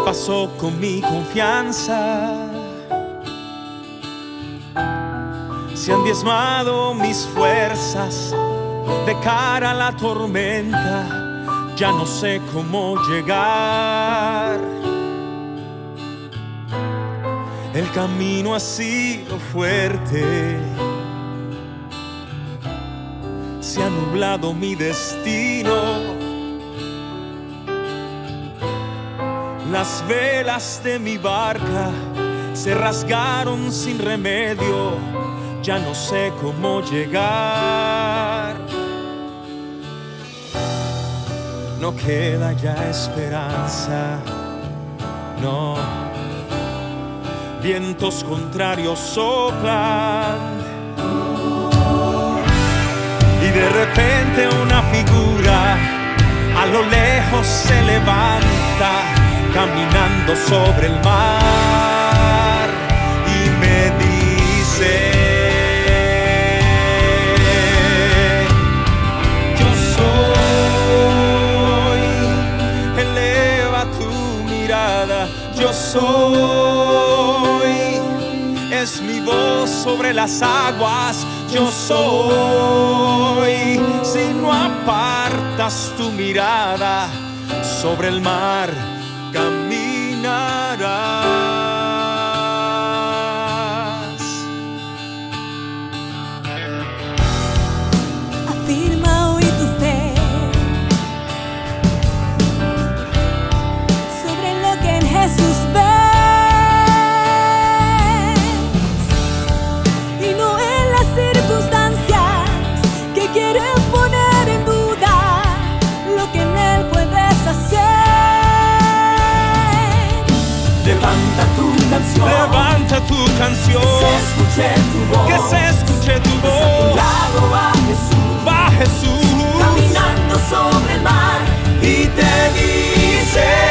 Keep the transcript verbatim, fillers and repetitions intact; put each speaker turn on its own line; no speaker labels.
pasó con mi confianza? Se han diezmado mis fuerzas de cara a la tormenta, ya no sé cómo llegar. El camino ha sido fuerte, se ha nublado mi destino. Las velas de mi barca se rasgaron sin remedio, ya no sé cómo llegar. No queda ya esperanza, no. Vientos contrarios soplan y de repente una figura a lo lejos se levanta, caminando sobre el mar, y me dice: yo soy, eleva tu mirada, yo soy, es mi voz sobre las aguas, yo soy, si no apartas tu mirada, sobre el mar caminarás.
Afirma hoy tu fe sobre lo que en Jesús ves, y no en las circunstancias que quieren poner en duda lo que en Él puedes hacer.
Levanta tu canción,
Levanta tu canción,
que se escuche tu voz,
que se escuche tu
pues a tu
voz.
lado va Jesús,
Va Jesús
caminando sobre el mar, y te dice: